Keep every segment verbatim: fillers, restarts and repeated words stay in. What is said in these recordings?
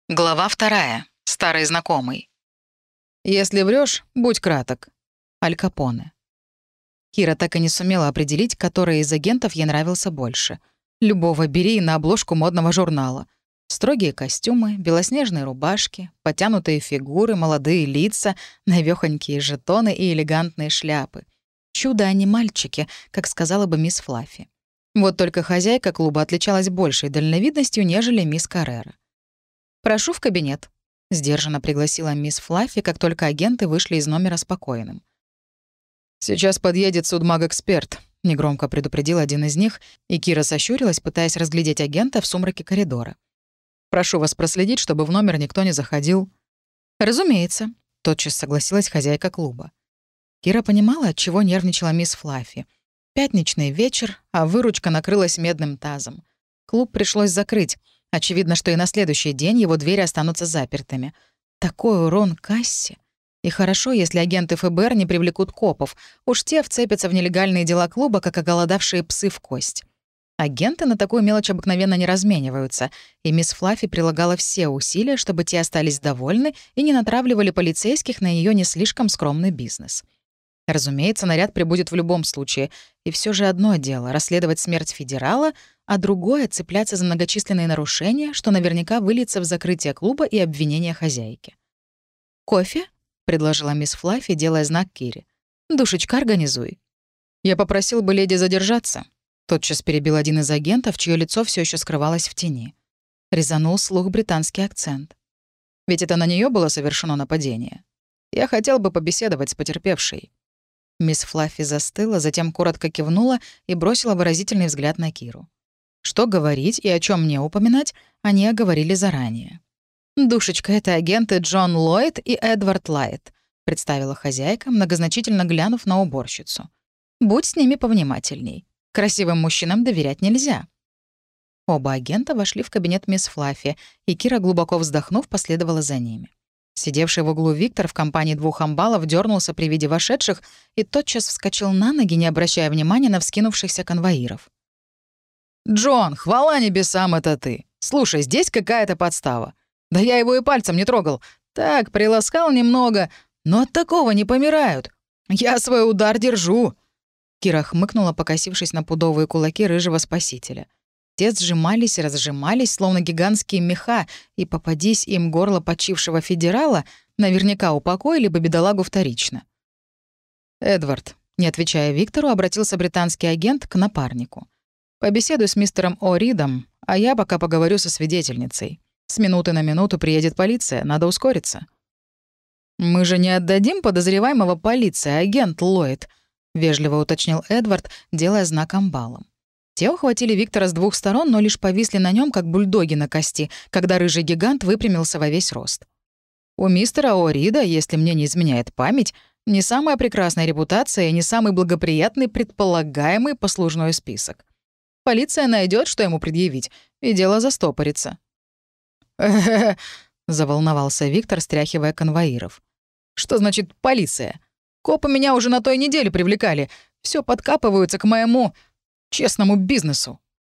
Глава вторая. Старый знакомый. «Если врешь, будь краток». Аль Капоне. Кира так и не сумела определить, который из агентов ей нравился больше. Любого бери на обложку модного журнала. Строгие костюмы, белоснежные рубашки, потянутые фигуры, молодые лица, навёхонькие жетоны и элегантные шляпы. Чудо, а не мальчики, как сказала бы мисс Флаффи. Вот только хозяйка клуба отличалась большей дальновидностью, нежели мисс Каррера. «Прошу в кабинет», — сдержанно пригласила мисс Флаффи, как только агенты вышли из номера спокойным. «Сейчас подъедет судмаг-эксперт», — негромко предупредил один из них, и Кира сощурилась, пытаясь разглядеть агента в сумраке коридора. «Прошу вас проследить, чтобы в номер никто не заходил». «Разумеется», — тотчас согласилась хозяйка клуба. Кира понимала, отчего нервничала мисс Флаффи. Пятничный вечер, а выручка накрылась медным тазом. Клуб пришлось закрыть. Очевидно, что и на следующий день его двери останутся запертыми. Такой урон кассе. И хорошо, если агенты эф бэ эр не привлекут копов. Уж те вцепятся в нелегальные дела клуба, как оголодавшие псы в кость. Агенты на такую мелочь обыкновенно не размениваются, и мисс Флаффи прилагала все усилия, чтобы те остались довольны и не натравливали полицейских на ее не слишком скромный бизнес. Разумеется, наряд прибудет в любом случае. И все же одно дело — расследовать смерть федерала, а другое — цепляться за многочисленные нарушения, что наверняка выльется в закрытие клуба и обвинение хозяйки. «Кофе?» — предложила мисс Флаффи, делая знак Кире. «Душечка, организуй». «Я попросил бы леди задержаться», — тотчас перебил один из агентов, чье лицо все еще скрывалось в тени. Резанул слух британский акцент. «Ведь это на нее было совершено нападение. Я хотел бы побеседовать с потерпевшей». Мисс Флаффи застыла, затем коротко кивнула и бросила выразительный взгляд на Киру. Что говорить и о чем не упоминать, они оговорили заранее. «Душечка, это агенты Джон Ллойд и Эдвард Лайт», — представила хозяйка, многозначительно глянув на уборщицу. «Будь с ними повнимательней. Красивым мужчинам доверять нельзя». Оба агента вошли в кабинет мисс Флаффи, и Кира, глубоко вздохнув, последовала за ними. Сидевший в углу Виктор в компании двух амбалов дернулся при виде вошедших и тотчас вскочил на ноги, не обращая внимания на вскинувшихся конвоиров. «Джон, хвала небесам, это ты! Слушай, здесь какая-то подстава. Да я его и пальцем не трогал. Так, приласкал немного, но от такого не помирают. Я свой удар держу!» Кира хмыкнула, покосившись на пудовые кулаки рыжего спасителя. Те сжимались и разжимались, словно гигантские меха, и, попадись им горло почившего федерала, наверняка упокоили бы бедолагу вторично. «Эдвард», — не отвечая Виктору, обратился британский агент к напарнику. «Побеседуй с мистером О'Ридом, а я пока поговорю со свидетельницей. С минуты на минуту приедет полиция, надо ускориться». «Мы же не отдадим подозреваемого полиции, агент Ллойд», — вежливо уточнил Эдвард, делая знак амбалам. Те ухватили Виктора с двух сторон, но лишь повисли на нем, как бульдоги на кости, когда рыжий гигант выпрямился во весь рост. «У мистера О'Рида, если мне не изменяет память, не самая прекрасная репутация и не самый благоприятный предполагаемый послужной список. Полиция найдет, что ему предъявить, и дело застопорится». «Э-э-э», — заволновался Виктор, стряхивая конвоиров. «Что значит полиция? Копы меня уже на той неделе привлекали. Все подкапываются к моему честному бизнесу».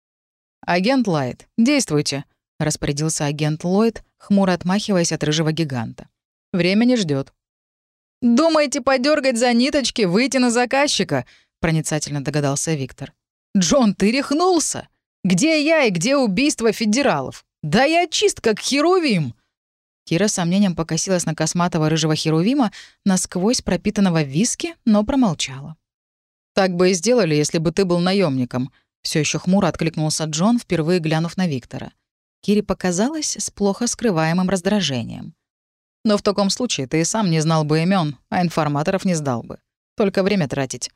«Агент Лайт, действуйте», — распорядился агент Ллойд, хмуро отмахиваясь от рыжего гиганта. «Время не ждет. «Думаете подергать за ниточки, выйти на заказчика?» — проницательно догадался Виктор. «Джон, ты рехнулся? Где я и где убийство федералов? Да я чист, как херувим!» Кира с сомнением покосилась на косматого рыжего херувима, насквозь пропитанного виски, но промолчала. «Так бы и сделали, если бы ты был наемником. Все еще хмуро откликнулся Джон, впервые глянув на Виктора. Кире показалось с плохо скрываемым раздражением. «Но в таком случае ты и сам не знал бы имен, а информаторов не сдал бы. Только время тратить».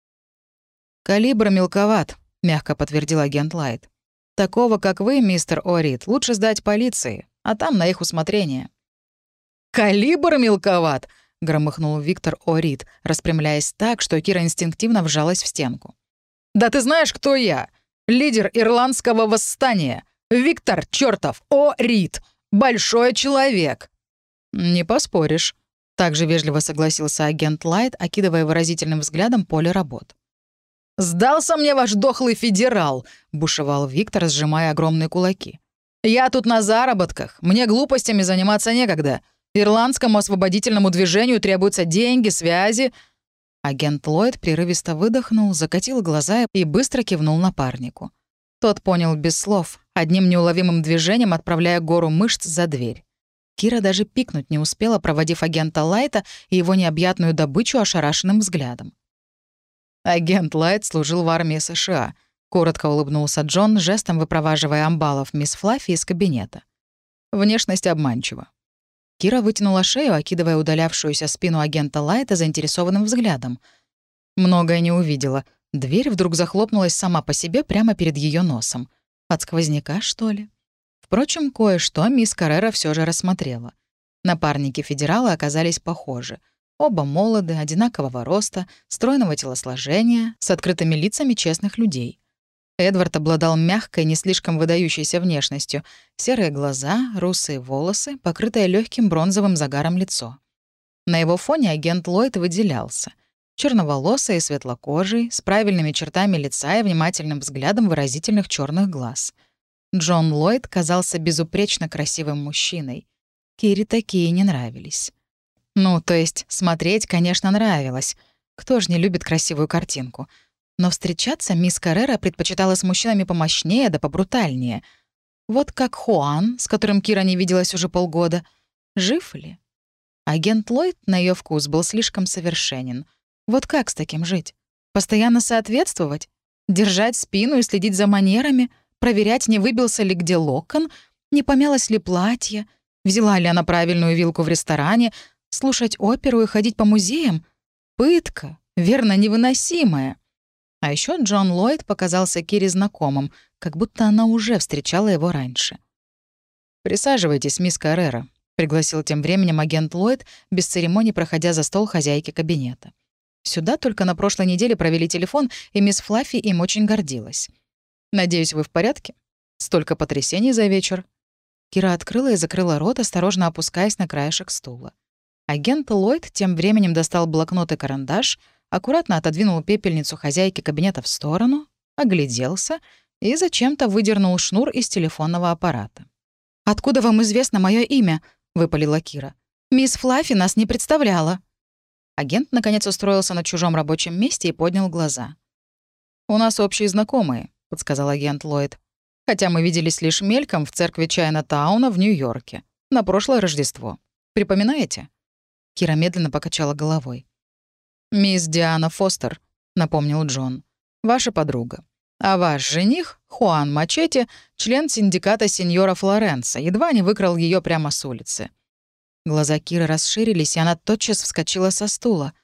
«Калибр мелковат», — мягко подтвердил агент Лайт. «Такого, как вы, мистер О'Рид, лучше сдать полиции, а там на их усмотрение». «Калибр мелковат!» — громыхнул Виктор О'Рид, распрямляясь так, что Кира инстинктивно вжалась в стенку. «Да ты знаешь, кто я? Лидер ирландского восстания. Виктор чертов О'Рид. Большой человек». «Не поспоришь», — также вежливо согласился агент Лайт, окидывая выразительным взглядом поле работ. «Сдался мне ваш дохлый федерал», — бушевал Виктор, сжимая огромные кулаки. «Я тут на заработках. Мне глупостями заниматься некогда. Ирландскому освободительному движению требуются деньги, связи». Агент Ллойд прерывисто выдохнул, закатил глаза и быстро кивнул напарнику. Тот понял без слов, одним неуловимым движением отправляя гору мышц за дверь. Кира даже пикнуть не успела, проводив агента Лайта и его необъятную добычу ошарашенным взглядом. «Агент Лайт служил в армии США», — коротко улыбнулся Джон, жестом выпроваживая амбалов мисс Флаффи из кабинета. Внешность обманчива. Кира вытянула шею, окидывая удалявшуюся спину агента Лайта заинтересованным взглядом. Многое не увидела. Дверь вдруг захлопнулась сама по себе прямо перед ее носом. От сквозняка, что ли? Впрочем, кое-что мисс Каррера все же рассмотрела. Напарники федерала оказались похожи. Оба молоды, одинакового роста, стройного телосложения, с открытыми лицами честных людей. Эдвард обладал мягкой, не слишком выдающейся внешностью. Серые глаза, русые волосы, покрытое легким бронзовым загаром лицо. На его фоне агент Ллойд выделялся. Черноволосый и светлокожий, с правильными чертами лица и внимательным взглядом выразительных черных глаз. Джон Ллойд казался безупречно красивым мужчиной. Кире такие не нравились. Ну, то есть, смотреть, конечно, нравилось. Кто ж не любит красивую картинку? Но встречаться мисс Каррера предпочитала с мужчинами помощнее да побрутальнее. Вот как Хуан, с которым Кира не виделась уже полгода. Жив ли? Агент Ллойд, на ее вкус, был слишком совершенен. Вот как с таким жить? Постоянно соответствовать? Держать спину и следить за манерами? Проверять, не выбился ли где локон? Не помялось ли платье? Взяла ли она правильную вилку в ресторане? Слушать оперу и ходить по музеям? Пытка, верно, невыносимая. А еще Джон Ллойд показался Кире знакомым, как будто она уже встречала его раньше. «Присаживайтесь, мисс Каррера», — пригласил тем временем агент Ллойд, без церемоний проходя за стол хозяйки кабинета. Сюда только на прошлой неделе провели телефон, и мисс Флаффи им очень гордилась. «Надеюсь, вы в порядке? Столько потрясений за вечер». Кира открыла и закрыла рот, осторожно опускаясь на краешек стула. Агент Ллойд тем временем достал блокнот и карандаш, аккуратно отодвинул пепельницу хозяйки кабинета в сторону, огляделся и зачем-то выдернул шнур из телефонного аппарата. «Откуда вам известно мое имя?» — выпалила Кира. «Мисс Флаффи нас не представляла». Агент, наконец, устроился на чужом рабочем месте и поднял глаза. «У нас общие знакомые», — подсказал агент Ллойд. «Хотя мы виделись лишь мельком в церкви Чайна-тауна в Нью-Йорке. На прошлое Рождество. Припоминаете?» Кира медленно покачала головой. «Мисс Диана Фостер», — напомнил Джон. «Ваша подруга. А ваш жених, Хуан Мачете, член синдиката сеньора Флоренса, едва не выкрал ее прямо с улицы». Глаза Киры расширились, и она тотчас вскочила со стула.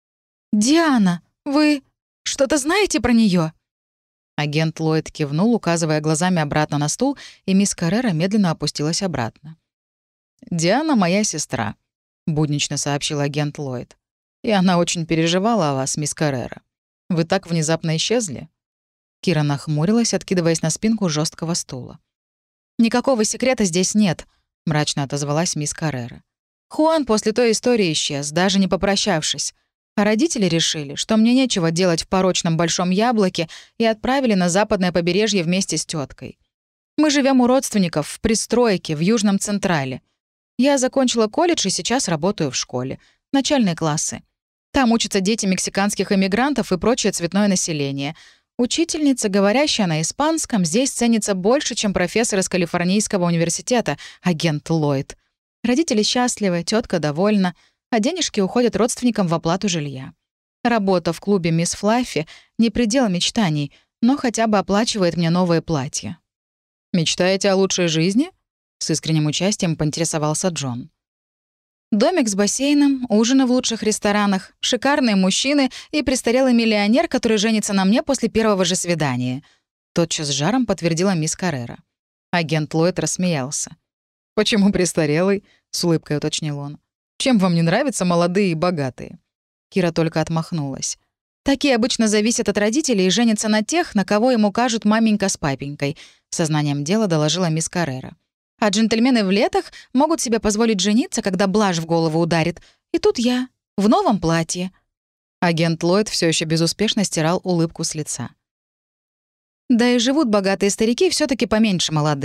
«Диана, вы что-то знаете про нее? Агент Ллойд кивнул, указывая глазами обратно на стул, и мисс Каррера медленно опустилась обратно. «Диана — моя сестра», — буднично сообщил агент Ллойд. «И она очень переживала о вас, мисс Каррера. Вы так внезапно исчезли?» Кира нахмурилась, откидываясь на спинку жесткого стула. «Никакого секрета здесь нет», — мрачно отозвалась мисс Каррера. «Хуан после той истории исчез, даже не попрощавшись. А родители решили, что мне нечего делать в порочном Большом Яблоке, и отправили на западное побережье вместе с теткой. Мы живем у родственников в пристройке в Южном Централе. Я закончила колледж и сейчас работаю в школе. Начальные классы. Там учатся дети мексиканских эмигрантов и прочее цветное население. Учительница, говорящая на испанском, здесь ценится больше, чем профессор из Калифорнийского университета, агент Ллойд. Родители счастливы, тетка довольна, а денежки уходят родственникам в оплату жилья. Работа в клубе «Мисс Флаффи» — не предел мечтаний, но хотя бы оплачивает мне новое платье. «Мечтаете о лучшей жизни?» — с искренним участием поинтересовался Джон. Домик с бассейном, ужины в лучших ресторанах, шикарные мужчины и престарелый миллионер, который женится на мне после первого же свидания. Тотчас с жаром подтвердила мисс Каррера. Агент Ллойд рассмеялся. «Почему престарелый?» — с улыбкой уточнил он. «Чем вам не нравятся молодые и богатые?» Кира только отмахнулась. «Такие обычно зависят от родителей и женятся на тех, на кого им укажут маменька с папенькой», — сознанием дела доложила мисс Каррера. «А джентльмены в летах могут себе позволить жениться, когда блажь в голову ударит. И тут я, в новом платье». Агент Ллойд все еще безуспешно стирал улыбку с лица. «Да и живут богатые старики все таки поменьше молодых», —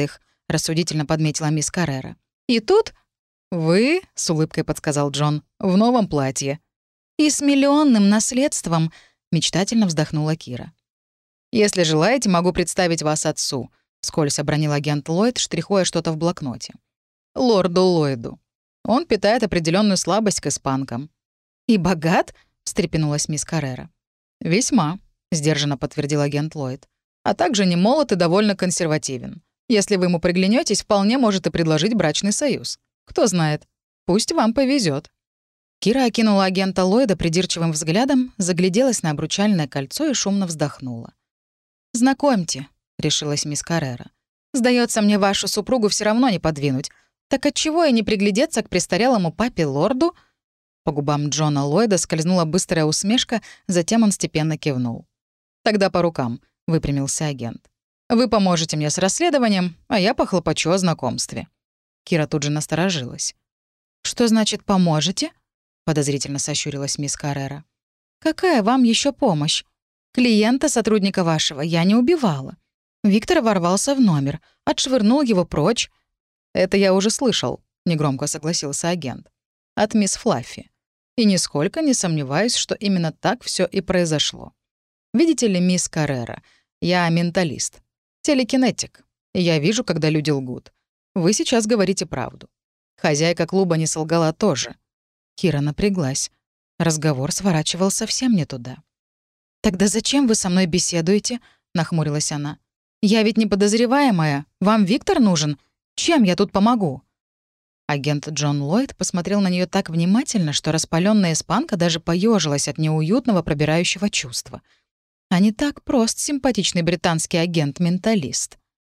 рассудительно подметила мисс Каррера. «И тут «Вы», — с улыбкой подсказал Джон, — «в новом платье». и с миллионным наследством», — мечтательно вздохнула Кира. «Если желаете, могу представить вас отцу», — вскользь обронил агент Ллойд, штрихуя что-то в блокноте. «Лорду Ллойду. Он питает определенную слабость к испанкам». «И богат?» — встрепенулась мисс Каррера. «Весьма», — сдержанно подтвердил агент Ллойд. «А также не молод и довольно консервативен. Если вы ему приглянетесь, вполне может и предложить брачный союз. Кто знает, пусть вам повезет. Кира окинула агента Ллойда придирчивым взглядом, загляделась на обручальное кольцо и шумно вздохнула. «Знакомьте», — решилась мисс Каррера. «Сдается мне, вашу супругу все равно не подвинуть. Так отчего и не приглядеться к престарелому папе-лорду?» По губам Джона Ллойда скользнула быстрая усмешка, затем он степенно кивнул. «Тогда по рукам», — выпрямился агент. «Вы поможете мне с расследованием, а я похлопочу о знакомстве». Кира тут же насторожилась. «Что значит «поможете»?» — подозрительно сощурилась мисс Каррера. «Какая вам еще помощь? Клиента, сотрудника вашего, я не убивала. Виктор ворвался в номер, отшвырнул его прочь». «Это я уже слышал», — негромко согласился агент. «От мисс Флаффи. И нисколько не сомневаюсь, что именно так все и произошло. Видите ли, мисс Каррера, я менталист, телекинетик, и я вижу, когда люди лгут. Вы сейчас говорите правду. Хозяйка клуба не солгала тоже». Кира напряглась. Разговор сворачивал совсем не туда. «Тогда зачем вы со мной беседуете?» — нахмурилась она. «Я ведь не подозреваемая. Вам Виктор нужен? Чем я тут помогу?» Агент Джон Ллойд посмотрел на нее так внимательно, что распаленная испанка даже поежилась от неуютного пробирающего чувства. А не так прост симпатичный британский агент-менталист.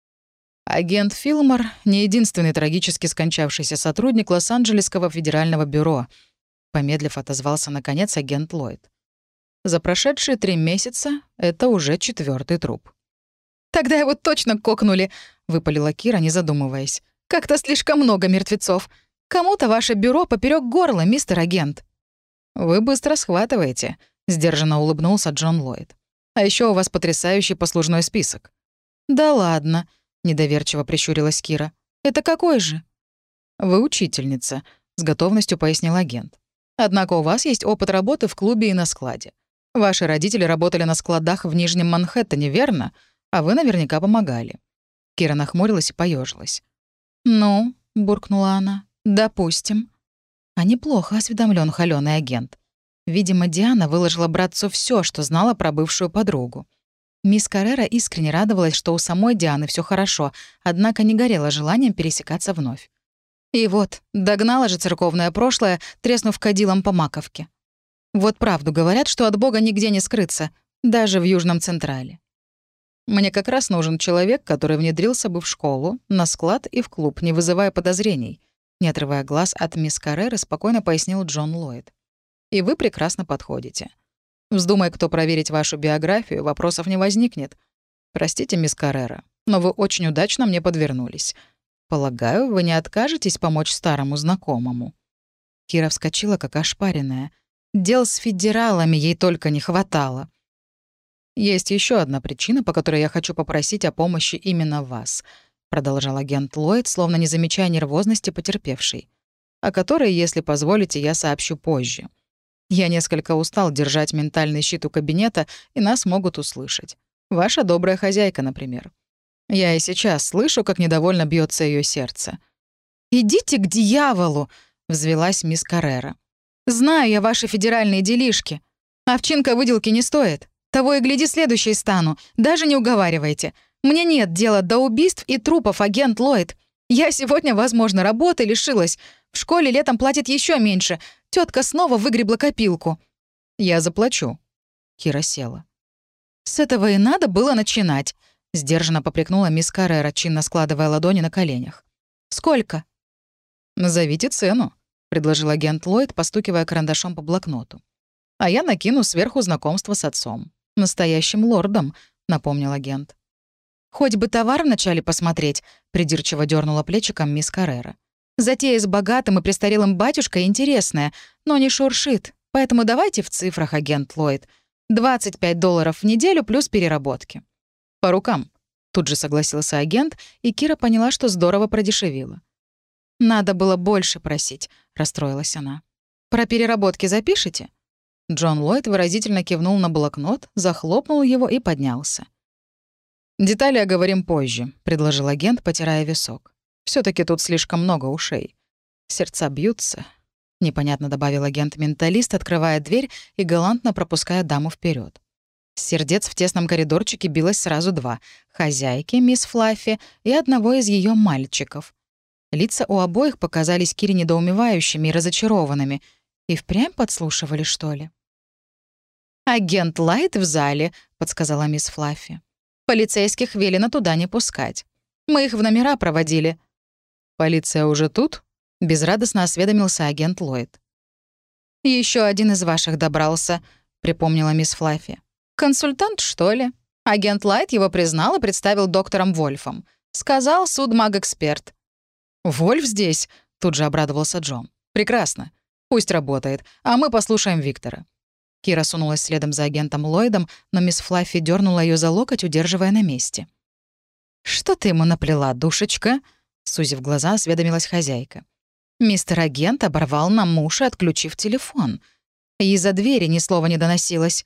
Агент Филмор — не единственный трагически скончавшийся сотрудник Лос-Анджелесского федерального бюро, помедлив отозвался, наконец, агент Ллойд. За прошедшие три месяца это уже четвертый труп. «Тогда его точно кокнули», — выпалила Кира, не задумываясь. «Как-то слишком много мертвецов. Кому-то ваше бюро поперек горла, мистер агент». «Вы быстро схватываете», — сдержанно улыбнулся Джон Ллойд. «А еще у вас потрясающий послужной список». «Да ладно», — недоверчиво прищурилась Кира. «Это какой же?» «Вы учительница», — с готовностью пояснил агент. «Однако у вас есть опыт работы в клубе и на складе. Ваши родители работали на складах в Нижнем Манхэттене, верно? А вы наверняка помогали». Кира нахмурилась и поежилась. «Ну», — буркнула она, — «допустим». А неплохо осведомлен холёный агент. Видимо, Диана выложила братцу все, что знала про бывшую подругу. Мисс Каррера искренне радовалась, что у самой Дианы все хорошо, однако не горела желанием пересекаться вновь. И вот, догнала же церковное прошлое, треснув кадилом по маковке. Вот правду говорят, что от Бога нигде не скрыться, даже в Южном Централе. «Мне как раз нужен человек, который внедрился бы в школу, на склад и в клуб, не вызывая подозрений», не отрывая глаз от мисс Карреры, спокойно пояснил Джон Ллойд. «И вы прекрасно подходите. Вздумай, кто проверить вашу биографию, вопросов не возникнет. Простите, мисс Каррера, но вы очень удачно мне подвернулись. Полагаю, вы не откажетесь помочь старому знакомому?» Кира вскочила, как ошпаренная. Дел с федералами ей только не хватало. «Есть еще одна причина, по которой я хочу попросить о помощи именно вас», продолжал агент Ллойд, словно не замечая нервозности потерпевшей, «о которой, если позволите, я сообщу позже. Я несколько устал держать ментальный щит у кабинета, и нас могут услышать. Ваша добрая хозяйка, например. Я и сейчас слышу, как недовольно бьется ее сердце». «Идите к дьяволу!» — взвелась мисс Каррера. «Знаю я ваши федеральные делишки. Овчинка выделки не стоит. Того и гляди, следующей стану. Даже не уговаривайте. Мне нет дела до убийств и трупов, агент Ллойд. Я сегодня, возможно, работы лишилась. В школе летом платят еще меньше. Тетка снова выгребла копилку». «Я заплачу». Кира села. «С этого и надо было начинать», — сдержанно попрекнула мисс Каррера, чинно складывая ладони на коленях. «Сколько?» «Назовите цену», — предложил агент Ллойд, постукивая карандашом по блокноту. «А я накину сверху знакомство с отцом. Настоящим лордом», — напомнил агент. «Хоть бы товар вначале посмотреть», — придирчиво дернула плечиком мисс Каррера. «Затея с богатым и престарелым батюшкой интересная, но не шуршит, поэтому давайте в цифрах, агент Ллойд. двадцать пять долларов в неделю плюс переработки». «По рукам», Тут же согласился агент, и Кира поняла, что здорово продешевила. «Надо было больше просить», — расстроилась она. «Про переработки запишите?» Джон Ллойд выразительно кивнул на блокнот, захлопнул его и поднялся. «Детали оговорим позже», — предложил агент, потирая висок. все таки тут слишком много ушей. Сердца бьются», — непонятно добавил агент-менталист, открывая дверь и галантно пропуская даму вперед. Сердец в тесном коридорчике билось сразу два — хозяйки, мисс Флаффи, и одного из ее мальчиков. Лица у обоих показались Кире недоумевающими и разочарованными. И впрямь подслушивали, что ли? «Агент Лайт в зале», — подсказала мисс Флаффи. «Полицейских велено туда не пускать. Мы их в номера проводили». «Полиция уже тут?» — безрадостно осведомился агент Ллойд. Еще один из ваших добрался», — припомнила мисс Флаффи. «Консультант, что ли? Агент Лайт его признал и представил доктором Вольфом. Сказал судмаг-эксперт». «Вольф здесь?» — тут же обрадовался Джон. «Прекрасно. Пусть работает, а мы послушаем Виктора». Кира сунулась следом за агентом Ллойдом, но мисс Флаффи дернула ее за локоть, удерживая на месте. «Что ты ему наплела, душечка?» — сузив глаза, осведомилась хозяйка. «Мистер агент оборвал нам уши, отключив телефон. И из-за двери ни слова не доносилось».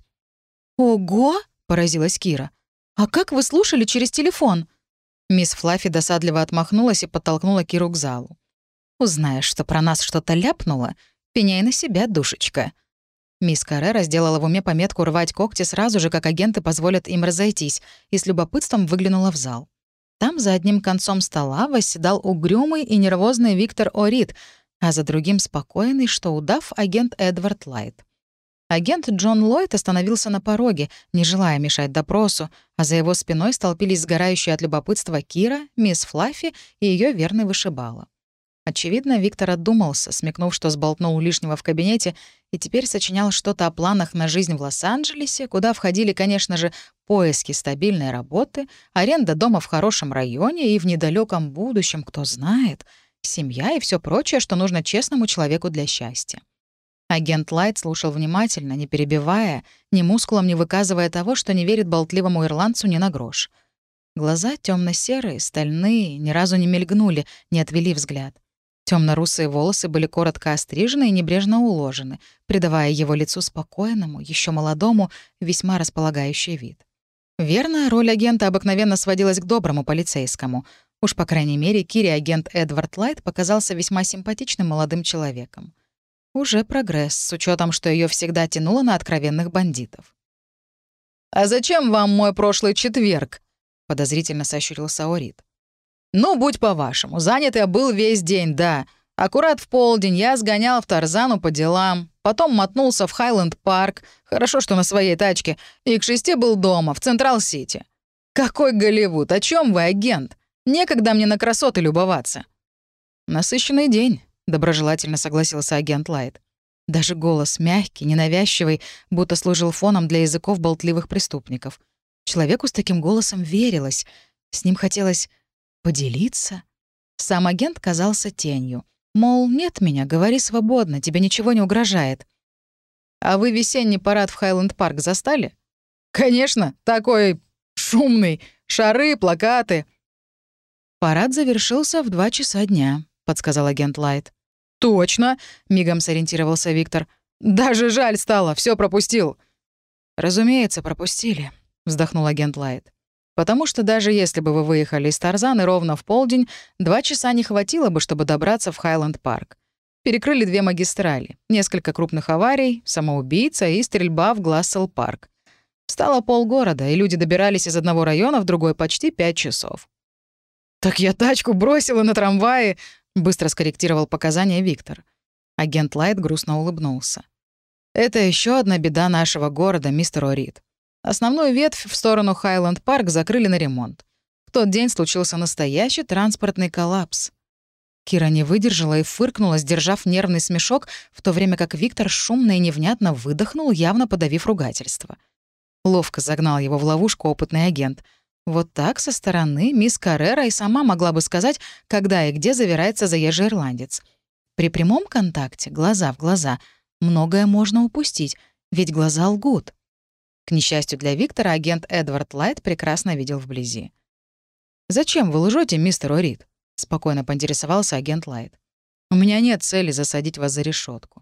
«Ого!» — поразилась Кира. «А как вы слушали через телефон?» Мисс Флаффи досадливо отмахнулась и подтолкнула Киру к залу. «Узнаешь, что про нас что-то ляпнуло, пеняй на себя, душечка». Мисс Каррера сделала в уме пометку рвать когти сразу же, как агенты позволят им разойтись, и с любопытством выглянула в зал. Там за одним концом стола восседал угрюмый и нервозный Виктор Орид, а за другим спокойный, что удав, агент Эдвард Лайт. Агент Джон Ллойд остановился на пороге, не желая мешать допросу, а за его спиной столпились сгорающие от любопытства Кира, мисс Флаффи и ее верный вышибала. Очевидно, Виктор отдумался, смекнув, что сболтнул лишнего в кабинете, и теперь сочинял что-то о планах на жизнь в Лос-Анджелесе, куда входили, конечно же, поиски стабильной работы, аренда дома в хорошем районе и в недалеком будущем, кто знает, семья и все прочее, что нужно честному человеку для счастья. Агент Лайт слушал внимательно, не перебивая, ни мускулом не выказывая того, что не верит болтливому ирландцу ни на грош. Глаза темно-серые, стальные, ни разу не мелькнули, не отвели взгляд. Темно-русые волосы были коротко острижены и небрежно уложены, придавая его лицу спокойному, еще молодому, весьма располагающий вид. Верно, роль агента обыкновенно сводилась к доброму полицейскому. Уж, по крайней мере, Кире агент Эдвард Лайт показался весьма симпатичным молодым человеком. Уже прогресс, с учетом, что ее всегда тянуло на откровенных бандитов. «А зачем вам мой прошлый четверг?» — подозрительно сощурился Орид. «Ну, будь по-вашему, занят я был весь день, да. Аккурат в полдень я сгонял в Тарзану по делам, потом мотнулся в Хайленд-парк, хорошо, что на своей тачке, и к шести был дома, в Централ-Сити. Какой Голливуд, о чем вы, агент? Некогда мне на красоты любоваться». «Насыщенный день», — доброжелательно согласился агент Лайт. Даже голос мягкий, ненавязчивый, будто служил фоном для языков болтливых преступников. Человеку с таким голосом верилось. С ним хотелось поделиться. Сам агент казался тенью. Мол, нет меня, говори свободно, тебе ничего не угрожает. «А вы весенний парад в Хайленд-парк застали?» «Конечно, такой шумный. Шары, плакаты». «Парад завершился в два часа дня», — подсказал агент Лайт. «Точно!» — мигом сориентировался Виктор. «Даже жаль стало, все пропустил». «Разумеется, пропустили», — вздохнул агент Лайт. «Потому что даже если бы вы выехали из Тарзаны ровно в полдень, два часа не хватило бы, чтобы добраться в Хайленд-парк. Перекрыли две магистрали, несколько крупных аварий, самоубийца и стрельба в Глассел-парк. Встало полгорода, и люди добирались из одного района в другой почти пять часов». «Так я тачку бросила на трамвае», — быстро скорректировал показания Виктор. Агент Лайт грустно улыбнулся. «Это еще одна беда нашего города, мистер Орид. Основную ветвь в сторону Хайленд-парк закрыли на ремонт. В тот день случился настоящий транспортный коллапс». Кира не выдержала и фыркнула, сдержав нервный смешок, в то время как Виктор шумно и невнятно выдохнул, явно подавив ругательство. Ловко загнал его в ловушку опытный агент. Вот так со стороны мисс Каррера и сама могла бы сказать, когда и где завирается заезжий ирландец. При прямом контакте, глаза в глаза, многое можно упустить, ведь глаза лгут. К несчастью для Виктора, агент Эдвард Лайт прекрасно видел вблизи. «Зачем вы лжете, мистер Орид?» — спокойно поинтересовался агент Лайт. «У меня нет цели засадить вас за решетку.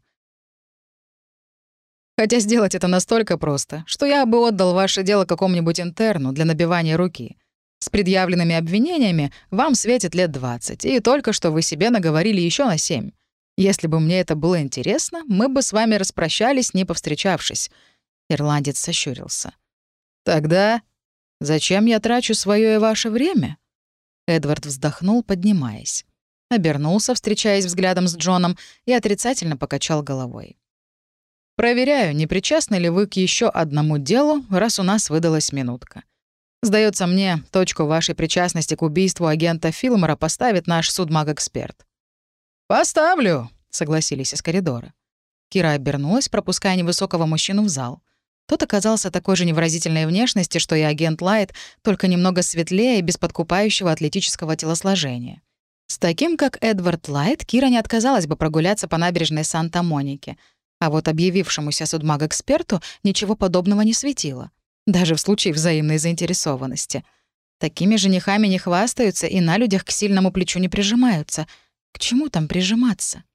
Хотя сделать это настолько просто, что я бы отдал ваше дело какому-нибудь интерну для набивания руки. С предъявленными обвинениями вам светит лет двадцать, и только что вы себе наговорили еще на семь. Если бы мне это было интересно, мы бы с вами распрощались, не повстречавшись». Ирландец сощурился. «Тогда зачем я трачу свое и ваше время?» Эдвард вздохнул, поднимаясь. Обернулся, встречаясь взглядом с Джоном, и отрицательно покачал головой. «Проверяю, не причастны ли вы к еще одному делу, раз у нас выдалась минутка. Сдается мне, точку вашей причастности к убийству агента Филмора поставит наш судмаг-эксперт». «Поставлю», — согласились из коридора. Кира обернулась, пропуская невысокого мужчину в зал. Тот оказался такой же невыразительной внешности, что и агент Лайт, только немного светлее и без подкупающего атлетического телосложения. С таким, как Эдвард Лайт, Кира не отказалась бы прогуляться по набережной Санта-Моники, а вот объявившемуся судмаг-эксперту ничего подобного не светило, даже в случае взаимной заинтересованности. Такими женихами не хвастаются и на людях к сильному плечу не прижимаются. К чему там прижиматься?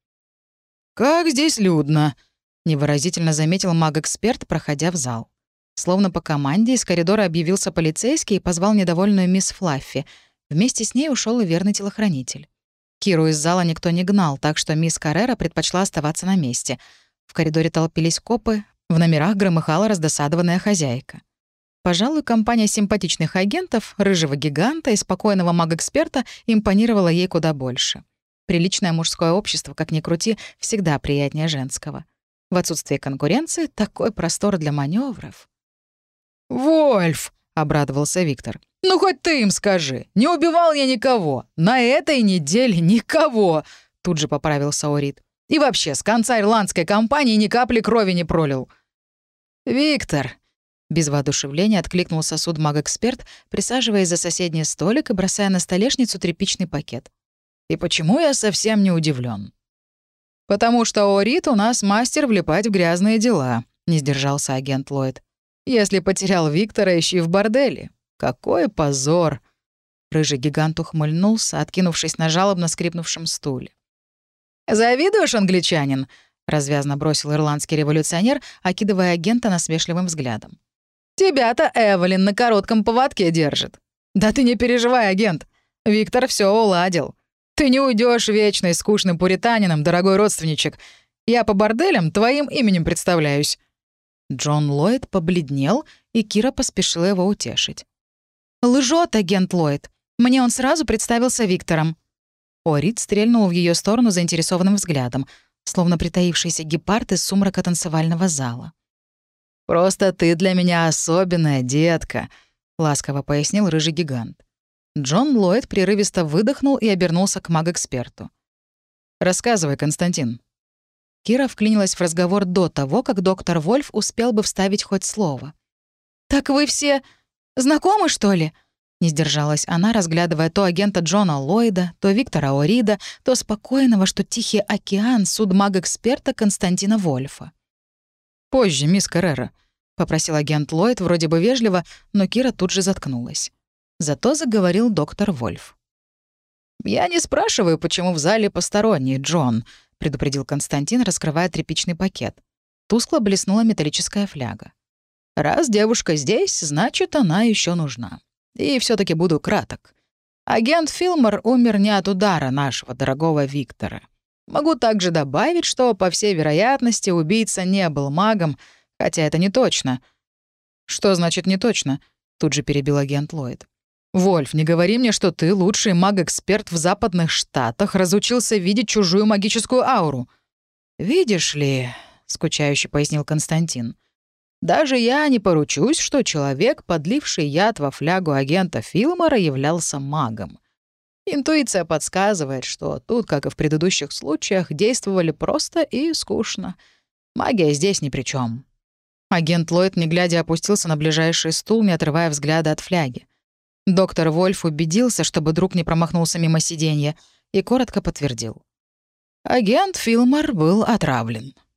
«Как здесь людно!» — невыразительно заметил маг-эксперт, проходя в зал. Словно по команде из коридора объявился полицейский и позвал недовольную мисс Флаффи. Вместе с ней ушел и верный телохранитель. Киру из зала никто не гнал, так что мисс Каррера предпочла оставаться на месте. В коридоре толпились копы, в номерах громыхала раздосадованная хозяйка. Пожалуй, компания симпатичных агентов, рыжего гиганта и спокойного маг-эксперта импонировала ей куда больше. Приличное мужское общество, как ни крути, всегда приятнее женского. В отсутствие конкуренции такой простор для маневров. «Вольф!» — обрадовался Виктор. «Ну хоть ты им скажи. Не убивал я никого. На этой неделе никого!» Тут же поправился Орид. «И вообще, с конца ирландской кампании ни капли крови не пролил». «Виктор!» — без воодушевления откликнулся судмаг-эксперт, присаживаясь за соседний столик и бросая на столешницу тряпичный пакет. «И почему я совсем не удивлен? «Потому что Орид у нас мастер влипать в грязные дела», — не сдержался агент Ллойд. «Если потерял Виктора, ищи в борделе. Какой позор!» Рыжий гигант ухмыльнулся, откинувшись на жалобно скрипнувшем стуле. «Завидуешь, англичанин?» — развязно бросил ирландский революционер, окидывая агента насмешливым взглядом. «Тебя-то Эвелин на коротком поводке держит. Да ты не переживай, агент. Виктор все уладил. Ты не уйдешь вечной скучным пуританином, дорогой родственничек. Я по борделям твоим именем представляюсь». Джон Ллойд побледнел, и Кира поспешила его утешить. «Лжет агент Ллойд. Мне он сразу представился Виктором». Орид стрельнул в ее сторону заинтересованным взглядом, словно притаившийся гепард из сумрака танцевального зала. «Просто ты для меня особенная, детка», — ласково пояснил рыжий гигант. Джон Ллойд прерывисто выдохнул и обернулся к маг-эксперту. «Рассказывай, Константин». Кира вклинилась в разговор до того, как доктор Вольф успел бы вставить хоть слово. «Так вы все знакомы, что ли?» Не сдержалась она, разглядывая то агента Джона Ллойда, то Виктора Орида, то спокойного, что Тихий океан, судмаг-эксперта Константина Вольфа. «Позже, мисс Каррера», — попросил агент Ллойд вроде бы вежливо, но Кира тут же заткнулась. Зато заговорил доктор Вольф. «Я не спрашиваю, почему в зале посторонний, Джон», — предупредил Константин, раскрывая тряпичный пакет. Тускло блеснула металлическая фляга. «Раз девушка здесь, значит, она еще нужна. И все таки буду краток. Агент Филмор умер не от удара нашего дорогого Виктора. Могу также добавить, что, по всей вероятности, убийца не был магом, хотя это не точно». «Что значит «не точно»?» — тут же перебил агент Ллойд. «Вольф, не говори мне, что ты, лучший маг-эксперт в Западных Штатах, разучился видеть чужую магическую ауру». «Видишь ли», — скучающе пояснил Константин, «даже я не поручусь, что человек, подливший яд во флягу агента Филмора, являлся магом. Интуиция подсказывает, что тут, как и в предыдущих случаях, действовали просто и скучно. Магия здесь ни при чем. Агент Ллойд, не глядя, опустился на ближайший стул, не отрывая взгляда от фляги. Доктор Вольф убедился, чтобы друг не промахнулся мимо сиденья, и коротко подтвердил. Агент Филмор был отравлен.